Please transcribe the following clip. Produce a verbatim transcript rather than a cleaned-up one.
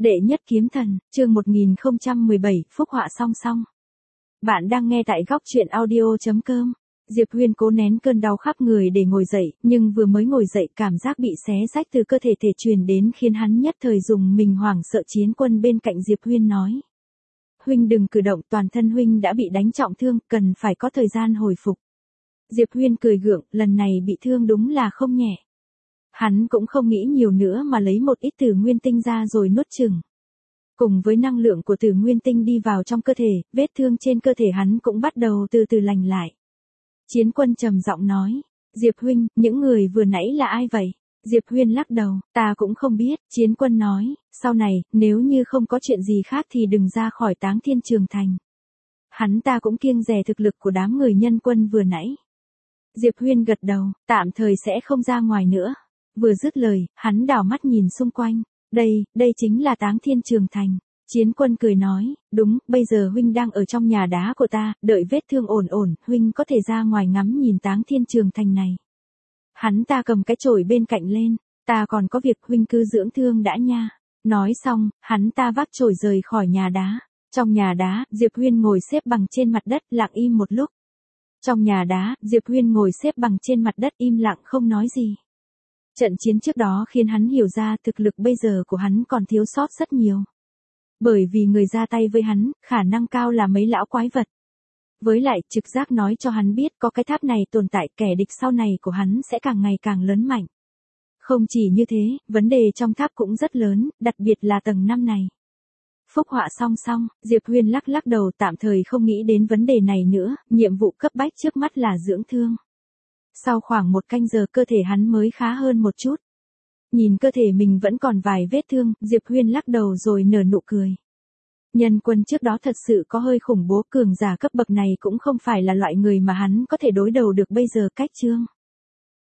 Đệ nhất kiếm thần, chương một nghìn không trăm mười bảy, phúc họa song song. Bạn đang nghe tại góc truyện audio chấm com. Diệp Huyên cố nén cơn đau khắp người để ngồi dậy, nhưng vừa mới ngồi dậy cảm giác bị xé rách từ cơ thể thể truyền đến khiến hắn nhất thời dùng mình hoảng sợ. Chiến Quân bên cạnh Diệp Huyên nói. Huynh đừng cử động, toàn thân huynh đã bị đánh trọng thương, cần phải có thời gian hồi phục. Diệp Huyên cười gượng, lần này bị thương đúng là không nhẹ. Hắn cũng không nghĩ nhiều nữa mà lấy một ít tử nguyên tinh ra rồi nuốt chửng. Cùng với năng lượng của tử nguyên tinh đi vào trong cơ thể, vết thương trên cơ thể hắn cũng bắt đầu từ từ lành lại. Chiến Quân trầm giọng nói, Diệp huynh, những người vừa nãy là ai vậy? Diệp Huyên lắc đầu, ta cũng không biết. Chiến Quân nói, sau này, nếu như không có chuyện gì khác thì đừng ra khỏi Táng Thiên Trường Thành. Hắn ta cũng kiêng dè thực lực của đám người nhân quân vừa nãy. Diệp Huyên gật đầu, tạm thời sẽ không ra ngoài nữa. Vừa dứt lời, hắn đảo mắt nhìn xung quanh. Đây, đây chính là Táng Thiên Trường Thành. Chiến Quân cười nói, đúng, bây giờ huynh đang ở trong nhà đá của ta, đợi vết thương ổn ổn, huynh có thể ra ngoài ngắm nhìn Táng Thiên Trường Thành này. Hắn ta cầm cái chổi bên cạnh lên, ta còn có việc, huynh cứ dưỡng thương đã nha. Nói xong, hắn ta vác chổi rời khỏi nhà đá. Trong nhà đá, Diệp Huyên ngồi xếp bằng trên mặt đất, lặng im một lúc. Trong nhà đá, Diệp Huyên ngồi xếp bằng trên mặt đất im lặng không nói gì. Trận chiến trước đó khiến hắn hiểu ra thực lực bây giờ của hắn còn thiếu sót rất nhiều. Bởi vì người ra tay với hắn, khả năng cao là mấy lão quái vật. Với lại, trực giác nói cho hắn biết có cái tháp này tồn tại, kẻ địch sau này của hắn sẽ càng ngày càng lớn mạnh. Không chỉ như thế, vấn đề trong tháp cũng rất lớn, đặc biệt là tầng năm này. Phúc họa song song, Diệp Huyên lắc lắc đầu, tạm thời không nghĩ đến vấn đề này nữa, nhiệm vụ cấp bách trước mắt là dưỡng thương. Sau khoảng một canh giờ cơ thể hắn mới khá hơn một chút. Nhìn cơ thể mình vẫn còn vài vết thương, Diệp Huyên lắc đầu rồi nở nụ cười. Nhân quân trước đó thật sự có hơi khủng bố, cường giả cấp bậc này cũng không phải là loại người mà hắn có thể đối đầu được bây giờ. Cách chương